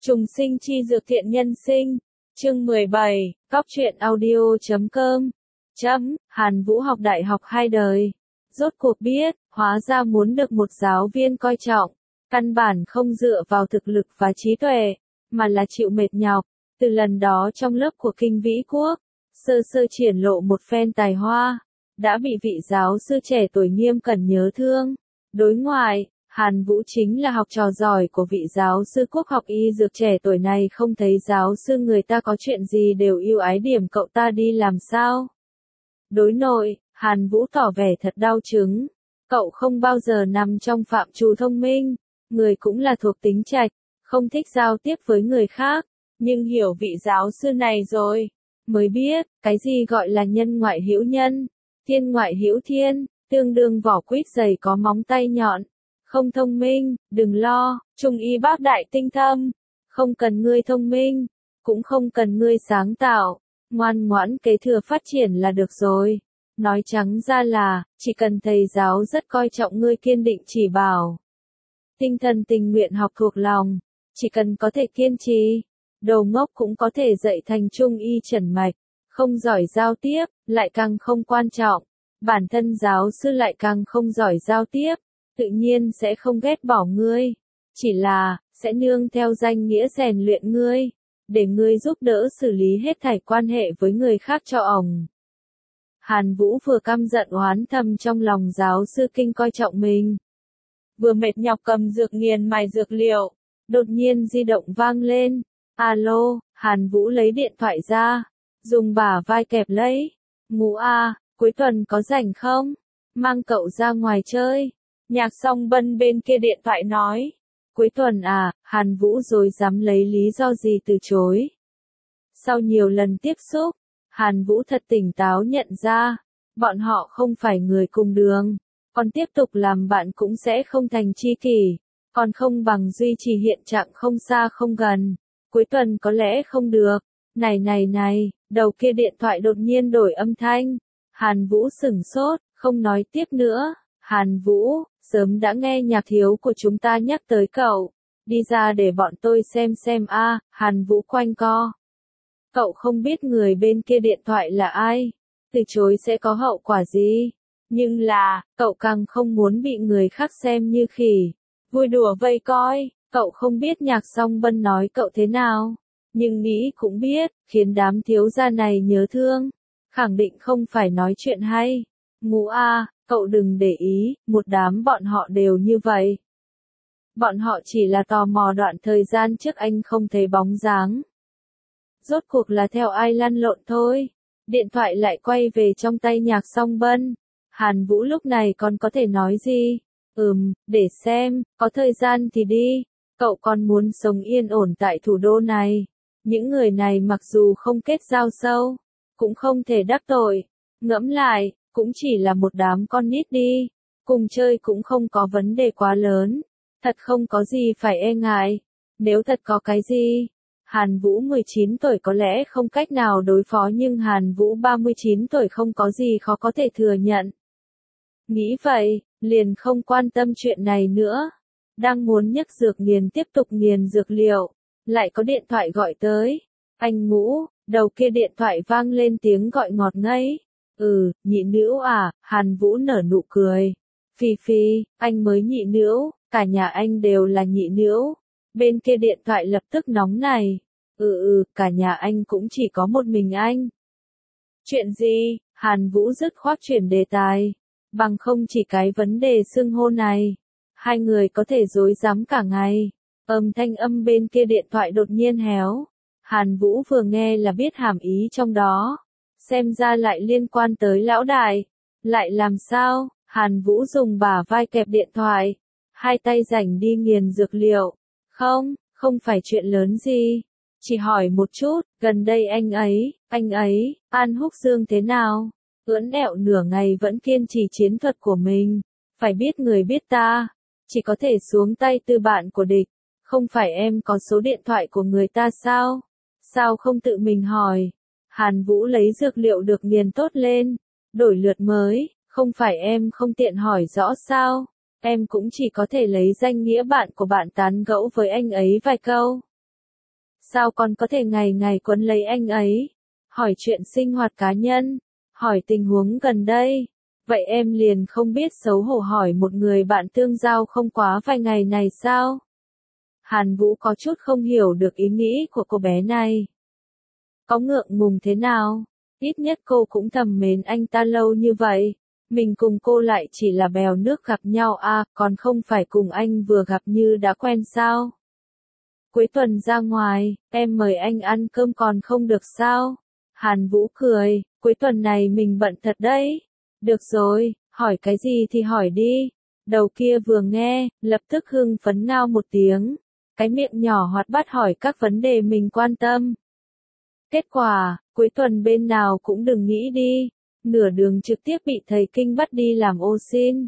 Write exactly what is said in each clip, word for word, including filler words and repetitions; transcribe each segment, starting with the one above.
Trùng sinh chi dược thiện nhân sinh. Chương mười bảy, Cóc truyện audio chấm com. Chấm, Hàn Vũ học đại học hai đời. Rốt cuộc biết, hóa ra muốn được một giáo viên coi trọng, căn bản không dựa vào thực lực và trí tuệ, mà là chịu mệt nhọc. Từ lần đó trong lớp của Kinh Vĩ Quốc, sơ sơ triển lộ một phen tài hoa, đã bị vị giáo sư trẻ tuổi nghiêm cẩn nhớ thương. Đối ngoại, Hàn Vũ chính là học trò giỏi của vị giáo sư quốc học y dược trẻ tuổi này, không thấy giáo sư người ta có chuyện gì đều yêu ái điểm cậu ta đi làm sao. Đối nội, Hàn Vũ tỏ vẻ thật đau chứng. Cậu không bao giờ nằm trong phạm trù thông minh, người cũng là thuộc tính trạch, không thích giao tiếp với người khác, nhưng hiểu vị giáo sư này rồi, mới biết, cái gì gọi là nhân ngoại hữu nhân, thiên ngoại hữu thiên, tương đương vỏ quýt dày có móng tay nhọn. Không thông minh, đừng lo, trung y bác đại tinh thâm, không cần ngươi thông minh, cũng không cần ngươi sáng tạo, ngoan ngoãn kế thừa phát triển là được rồi. Nói trắng ra là, chỉ cần thầy giáo rất coi trọng ngươi kiên định chỉ bảo. Tinh thần tình nguyện học thuộc lòng, chỉ cần có thể kiên trì, đầu ngốc cũng có thể dạy thành trung y chuẩn mạch, không giỏi giao tiếp, lại càng không quan trọng, bản thân giáo sư lại càng không giỏi giao tiếp. Tự nhiên sẽ không ghét bỏ ngươi, chỉ là, sẽ nương theo danh nghĩa rèn luyện ngươi, để ngươi giúp đỡ xử lý hết thảy quan hệ với người khác cho ổng. Hàn Vũ vừa căm giận oán thầm trong lòng giáo sư Kinh coi trọng mình, vừa mệt nhọc cầm dược nghiền mài dược liệu, đột nhiên di động vang lên. Alo, Hàn Vũ lấy điện thoại ra, dùng bả vai kẹp lấy. Ngũ a, cuối tuần có rảnh không? Mang cậu ra ngoài chơi. Nhạc Song Bân bên kia điện thoại nói. Cuối tuần à, Hàn Vũ rồi dám lấy lý do gì từ chối. Sau nhiều lần tiếp xúc, Hàn Vũ thật tỉnh táo nhận ra, bọn họ không phải người cùng đường, còn tiếp tục làm bạn cũng sẽ không thành tri kỷ, còn không bằng duy trì hiện trạng không xa không gần. Cuối tuần có lẽ không được. Này này này, đầu kia điện thoại đột nhiên đổi âm thanh. Hàn Vũ sửng sốt, không nói tiếp nữa. Hàn Vũ, sớm đã nghe nhạc thiếu của chúng ta nhắc tới cậu. Đi ra để bọn tôi xem xem a. À, Hàn Vũ quanh co. Cậu không biết người bên kia điện thoại là ai. Từ chối sẽ có hậu quả gì. Nhưng là, cậu càng không muốn bị người khác xem như khỉ. Vui đùa vây coi. Cậu không biết Nhạc Song Bân nói cậu thế nào. Nhưng nghĩ cũng biết, khiến đám thiếu gia này nhớ thương. Khẳng định không phải nói chuyện hay. Ngũ a. Cậu đừng để ý, một đám bọn họ đều như vậy. Bọn họ chỉ là tò mò đoạn thời gian trước anh không thấy bóng dáng. Rốt cuộc là theo ai lăn lộn thôi. Điện thoại lại quay về trong tay Nhạc Song Bân. Hàn Vũ lúc này còn có thể nói gì? Ừm, để xem, có thời gian thì đi. Cậu còn muốn sống yên ổn tại thủ đô này. Những người này mặc dù không kết giao sâu, cũng không thể đắc tội. Ngẫm lại, cũng chỉ là một đám con nít đi, cùng chơi cũng không có vấn đề quá lớn, thật không có gì phải e ngại. Nếu thật có cái gì, Hàn Vũ mười chín tuổi có lẽ không cách nào đối phó, nhưng Hàn Vũ ba mươi chín tuổi không có gì khó có thể thừa nhận. Nghĩ vậy, liền không quan tâm chuyện này nữa. Đang muốn nhấc dược nghiền tiếp tục nghiền dược liệu, lại có điện thoại gọi tới. Anh Ngũ, đầu kia điện thoại vang lên tiếng gọi ngọt ngấy. Ừ, nhị nữ à, Hàn Vũ nở nụ cười. Phi Phi, anh mới nhị nữ, cả nhà anh đều là nhị nữ. Bên kia điện thoại lập tức nóng này. Ừ ừ, cả nhà anh cũng chỉ có một mình anh. Chuyện gì? Hàn Vũ dứt khoát chuyển đề tài. Bằng không chỉ cái vấn đề xưng hô này, hai người có thể dối rắm cả ngày. Âm thanh âm bên kia điện thoại đột nhiên héo. Hàn Vũ vừa nghe là biết hàm ý trong đó. Xem ra lại liên quan tới lão đại. Lại làm sao? Hàn Vũ dùng bả vai kẹp điện thoại. Hai tay rảnh đi nghiền dược liệu. Không, không phải chuyện lớn gì. Chỉ hỏi một chút, gần đây anh ấy, anh ấy, An Húc Dương thế nào? Ưỡn ẹo nửa ngày vẫn kiên trì chiến thuật của mình. Phải biết người biết ta, chỉ có thể xuống tay tư bạn của địch. Không phải em có số điện thoại của người ta sao? Sao không tự mình hỏi? Hàn Vũ lấy dược liệu được nghiền tốt lên, đổi lượt mới, không phải em không tiện hỏi rõ sao? Em cũng chỉ có thể lấy danh nghĩa bạn của bạn tán gẫu với anh ấy vài câu. sao con có thể ngày ngày quấn lấy anh ấy, hỏi chuyện sinh hoạt cá nhân, hỏi tình huống gần đây. Vậy em liền không biết xấu hổ hỏi một người bạn tương giao không quá vài ngày này sao? Hàn Vũ có chút không hiểu được ý nghĩ của cô bé này. Có ngượng ngùng thế nào? Ít nhất cô cũng thầm mến anh ta lâu như vậy. Mình cùng cô lại chỉ là bèo nước gặp nhau à, còn không phải cùng anh vừa gặp như đã quen sao? Cuối tuần ra ngoài, em mời anh ăn cơm còn không được sao? Hàn Vũ cười, cuối tuần này mình bận thật đấy. Được rồi, hỏi cái gì thì hỏi đi. Đầu kia vừa nghe, lập tức hưng phấn ngao một tiếng. Cái miệng nhỏ hoạt bát hỏi các vấn đề mình quan tâm. Kết quả, cuối tuần bên nào cũng đừng nghĩ đi. Nửa đường trực tiếp bị thầy Kinh bắt đi làm ô sin.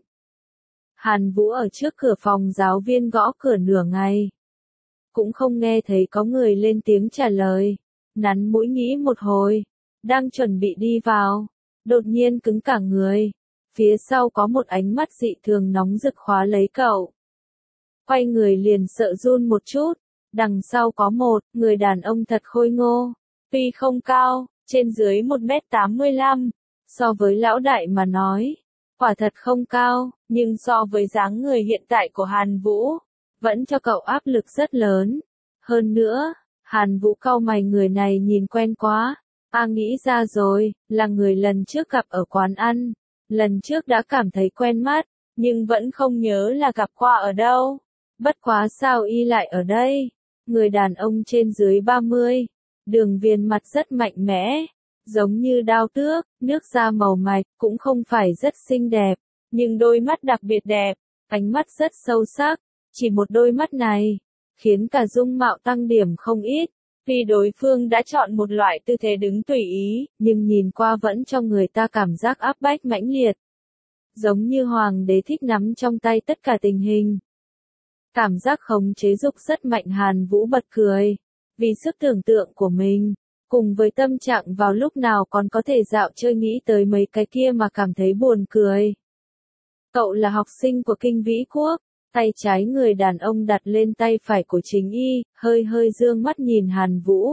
Hàn Vũ ở trước cửa phòng giáo viên gõ cửa nửa ngày. Cũng không nghe thấy có người lên tiếng trả lời. Nắn mũi nghĩ một hồi. Đang chuẩn bị đi vào. Đột nhiên cứng cả người. Phía sau có một ánh mắt dị thường nóng rực khóa lấy cậu. Quay người liền sợ run một chút. Đằng sau có một người đàn ông thật khôi ngô. Tuy không cao, trên dưới một mét tám mươi lăm. So với lão đại mà nói. Quả thật không cao, nhưng so với dáng người hiện tại của Hàn Vũ. Vẫn cho cậu áp lực rất lớn. Hơn nữa, Hàn Vũ cau mày người này nhìn quen quá. À nghĩ ra rồi, là người lần trước gặp ở quán ăn. Lần trước đã cảm thấy quen mắt, nhưng vẫn không nhớ là gặp qua ở đâu. Bất quá sao y lại ở đây? Người đàn ông trên dưới ba mươi. Đường viền mặt rất mạnh mẽ. Giống như đao tước, nước da màu mạch, cũng không phải rất xinh đẹp. Nhưng đôi mắt đặc biệt đẹp, ánh mắt rất sâu sắc. Chỉ một đôi mắt này, khiến cả dung mạo tăng điểm không ít. Vì đối phương đã chọn một loại tư thế đứng tùy ý, nhưng nhìn qua vẫn cho người ta cảm giác áp bách mãnh liệt. Giống như hoàng đế thích nắm trong tay tất cả tình hình. Cảm giác khống chế dục rất mạnh. Hàn Vũ bật cười. Vì sức tưởng tượng của mình, cùng với tâm trạng vào lúc nào còn có thể dạo chơi nghĩ tới mấy cái kia mà cảm thấy buồn cười. Cậu là học sinh của Kinh Vĩ Quốc. Tay trái người đàn ông đặt lên tay phải của chính y, hơi hơi dương mắt nhìn Hàn Vũ.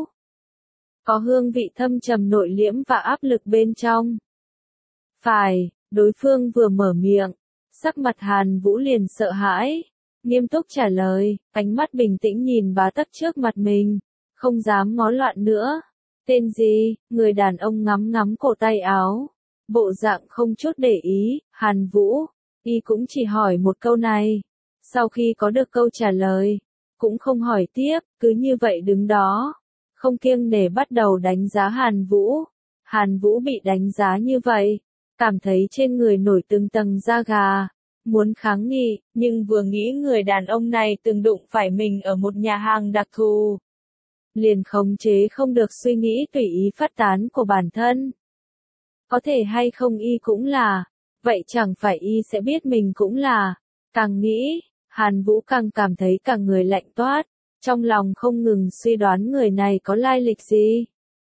Có hương vị thâm trầm nội liễm và áp lực bên trong. Phải, đối phương vừa mở miệng, sắc mặt Hàn Vũ liền sợ hãi. Nghiêm túc trả lời, ánh mắt bình tĩnh nhìn bá tắc trước mặt mình, không dám ngó loạn nữa. Tên gì? Người đàn ông ngắm ngắm cổ tay áo. Bộ dạng không chút để ý. Hàn Vũ, y cũng chỉ hỏi một câu này. Sau khi có được câu trả lời, cũng không hỏi tiếp, cứ như vậy đứng đó. Không kiêng nể bắt đầu đánh giá Hàn Vũ. Hàn Vũ bị đánh giá như vậy, cảm thấy trên người nổi từng tầng da gà. Muốn kháng nghị, nhưng vừa nghĩ người đàn ông này từng đụng phải mình ở một nhà hàng đặc thù. Liền khống chế không được suy nghĩ tùy ý phát tán của bản thân. Có thể hay không y cũng là, vậy chẳng phải y sẽ biết mình cũng là. Càng nghĩ, Hàn Vũ càng cảm thấy cả người lạnh toát, trong lòng không ngừng suy đoán người này có lai lịch gì.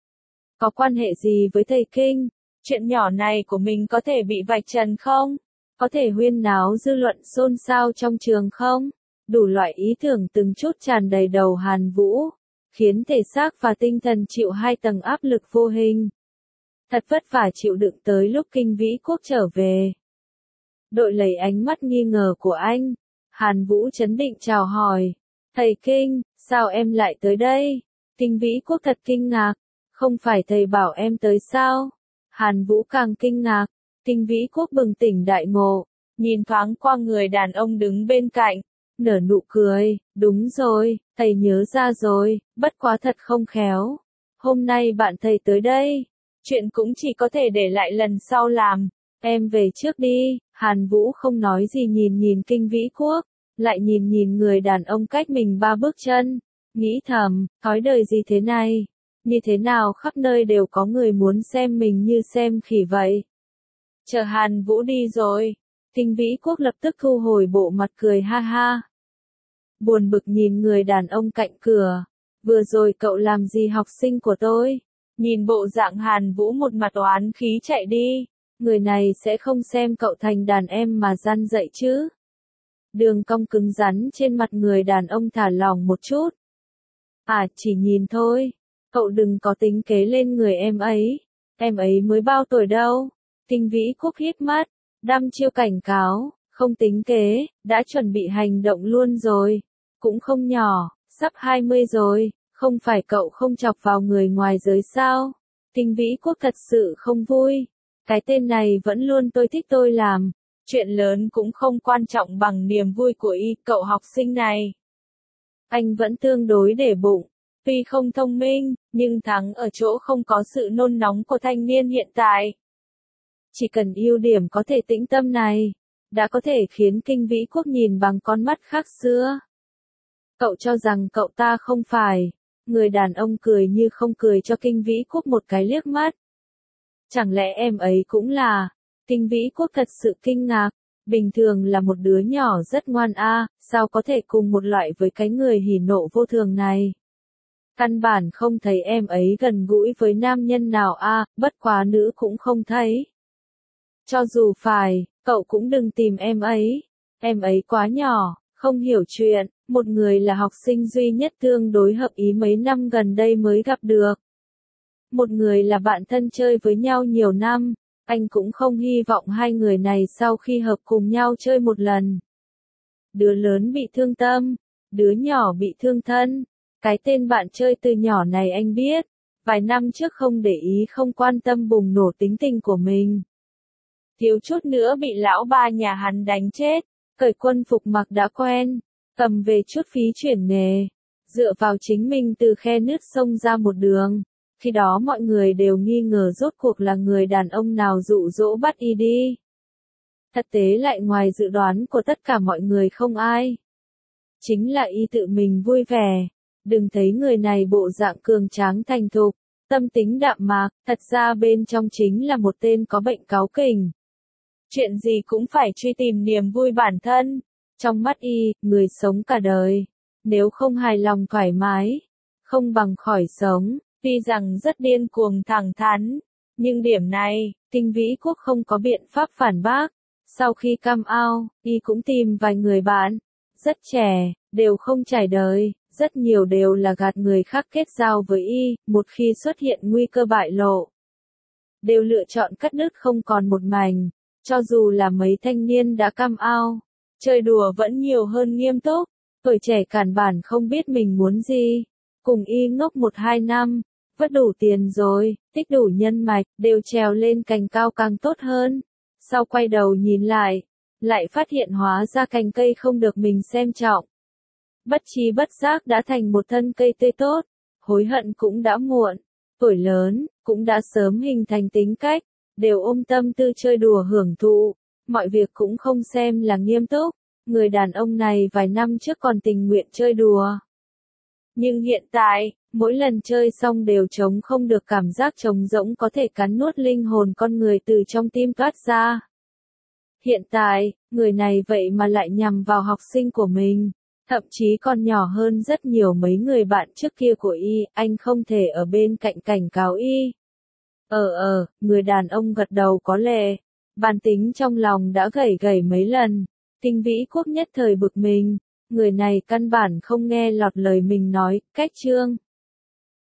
Có quan hệ gì với thầy Kinh? Chuyện nhỏ này của mình có thể bị vạch trần không? Có thể huyên náo dư luận xôn xao trong trường không? Đủ loại ý tưởng từng chút tràn đầy đầu Hàn Vũ, khiến thể xác và tinh thần chịu hai tầng áp lực vô hình. Thật vất vả chịu đựng tới lúc Kinh Vĩ Quốc trở về. Đội lấy ánh mắt nghi ngờ của anh, Hàn Vũ trấn định chào hỏi. Thầy Kinh, sao em lại tới đây? Kinh Vĩ Quốc thật kinh ngạc. Không phải thầy bảo em tới sao? Hàn Vũ càng kinh ngạc. Kinh Vĩ Quốc bừng tỉnh đại ngộ, nhìn thoáng qua người đàn ông đứng bên cạnh, nở nụ cười. Đúng rồi, thầy nhớ ra rồi, bất quá thật không khéo. Hôm nay bạn thầy tới đây. Chuyện cũng chỉ có thể để lại lần sau làm. Em về trước đi. Hàn Vũ không nói gì nhìn nhìn Kinh Vĩ Quốc, lại nhìn nhìn người đàn ông cách mình ba bước chân. Nghĩ thầm, thói đời gì thế này? Như thế nào khắp nơi đều có người muốn xem mình như xem khỉ vậy? Chờ Hàn Vũ đi rồi, Kinh Vĩ Quốc lập tức thu hồi bộ mặt cười ha ha. Buồn bực nhìn người đàn ông cạnh cửa. Vừa rồi cậu làm gì học sinh của tôi? Nhìn bộ dạng Hàn Vũ một mặt oán khí chạy đi. Người này sẽ không xem cậu thành đàn em mà răn dạy chứ. Đường cong cứng rắn trên mặt người đàn ông thả lỏng một chút. À, chỉ nhìn thôi. Cậu đừng có tính kế lên người em ấy. Em ấy mới bao tuổi đâu. Kinh Vĩ Quốc hít mắt, đăm chiêu cảnh cáo, không tính kế, đã chuẩn bị hành động luôn rồi. Cũng không nhỏ, sắp hai mươi rồi, không phải cậu không chọc vào người ngoài giới sao? Kinh Vĩ Quốc thật sự không vui. Cái tên này vẫn luôn tôi thích tôi làm. Chuyện lớn cũng không quan trọng bằng niềm vui của y, cậu học sinh này. Anh vẫn tương đối để bụng. Tuy không thông minh, nhưng thắng ở chỗ không có sự nôn nóng của thanh niên hiện tại. Chỉ cần ưu điểm có thể tĩnh tâm này, đã có thể khiến Kinh Vĩ Quốc nhìn bằng con mắt khác xưa. Cậu cho rằng cậu ta không phải. Người đàn ông cười như không cười cho Kinh Vĩ Quốc một cái liếc mắt. Chẳng lẽ em ấy cũng là? Kinh Vĩ Quốc thật sự kinh ngạc. Bình thường là một đứa nhỏ rất ngoan a, à, sao có thể cùng một loại với cái người hỉ nộ vô thường này? Căn bản không thấy em ấy gần gũi với nam nhân nào a, à, bất quá nữ cũng không thấy. Cho dù phải, cậu cũng đừng tìm em ấy. Em ấy quá nhỏ, không hiểu chuyện, một người là học sinh duy nhất tương đối hợp ý mấy năm gần đây mới gặp được. Một người là bạn thân chơi với nhau nhiều năm, anh cũng không hy vọng hai người này sau khi hợp cùng nhau chơi một lần. Đứa lớn bị thương tâm, đứa nhỏ bị thương thân. Cái tên bạn chơi từ nhỏ này anh biết, vài năm trước không để ý không quan tâm bùng nổ tính tình của mình. Thiếu chút nữa bị lão ba nhà hắn đánh chết, cởi quân phục mặc đã quen, cầm về chút phí chuyển nghề, dựa vào chính mình từ khe nứt sông ra một đường. Khi đó mọi người đều nghi ngờ rốt cuộc là người đàn ông nào dụ dỗ bắt y đi. Thực tế lại ngoài dự đoán của tất cả mọi người không ai. Chính là y tự mình vui vẻ. Đừng thấy người này bộ dạng cường tráng thành thục, tâm tính đạm mạc, thật ra bên trong chính là một tên có bệnh cáu kỉnh. Chuyện gì cũng phải truy tìm niềm vui bản thân. Trong mắt y, người sống cả đời, nếu không hài lòng thoải mái, không bằng khỏi sống. Tuy rằng rất điên cuồng thẳng thắn, nhưng điểm này, Kinh Vĩ Quốc không có biện pháp phản bác. Sau khi come out, y cũng tìm vài người bạn, rất trẻ, đều không trải đời, rất nhiều đều là gạt người khác kết giao với y, một khi xuất hiện nguy cơ bại lộ. Đều lựa chọn cắt đứt không còn một mảnh, cho dù là mấy thanh niên đã come out, chơi đùa vẫn nhiều hơn nghiêm túc, tuổi trẻ cản bản không biết mình muốn gì, cùng y ngốc một hai năm. Vất đủ tiền rồi, tích đủ nhân mạch, đều trèo lên cành cao càng tốt hơn. Sau quay đầu nhìn lại, lại phát hiện hóa ra cành cây không được mình xem trọng. Bất trí bất giác đã thành một thân cây tươi tốt, hối hận cũng đã muộn, tuổi lớn, cũng đã sớm hình thành tính cách, đều ôm tâm tư chơi đùa hưởng thụ, mọi việc cũng không xem là nghiêm túc. Người đàn ông này vài năm trước còn tình nguyện chơi đùa. Nhưng hiện tại, mỗi lần chơi xong đều trống không được cảm giác trống rỗng có thể cắn nuốt linh hồn con người từ trong tim toát ra. Hiện tại, người này vậy mà lại nhằm vào học sinh của mình, thậm chí còn nhỏ hơn rất nhiều mấy người bạn trước kia của y, anh không thể ở bên cạnh cảnh cáo y. Ờ ờ, người đàn ông gật đầu có lệ, bản tính trong lòng đã gẩy gẩy mấy lần, Kinh Vĩ Quốc nhất thời bực mình. Người này căn bản không nghe lọt lời mình nói, cách chương.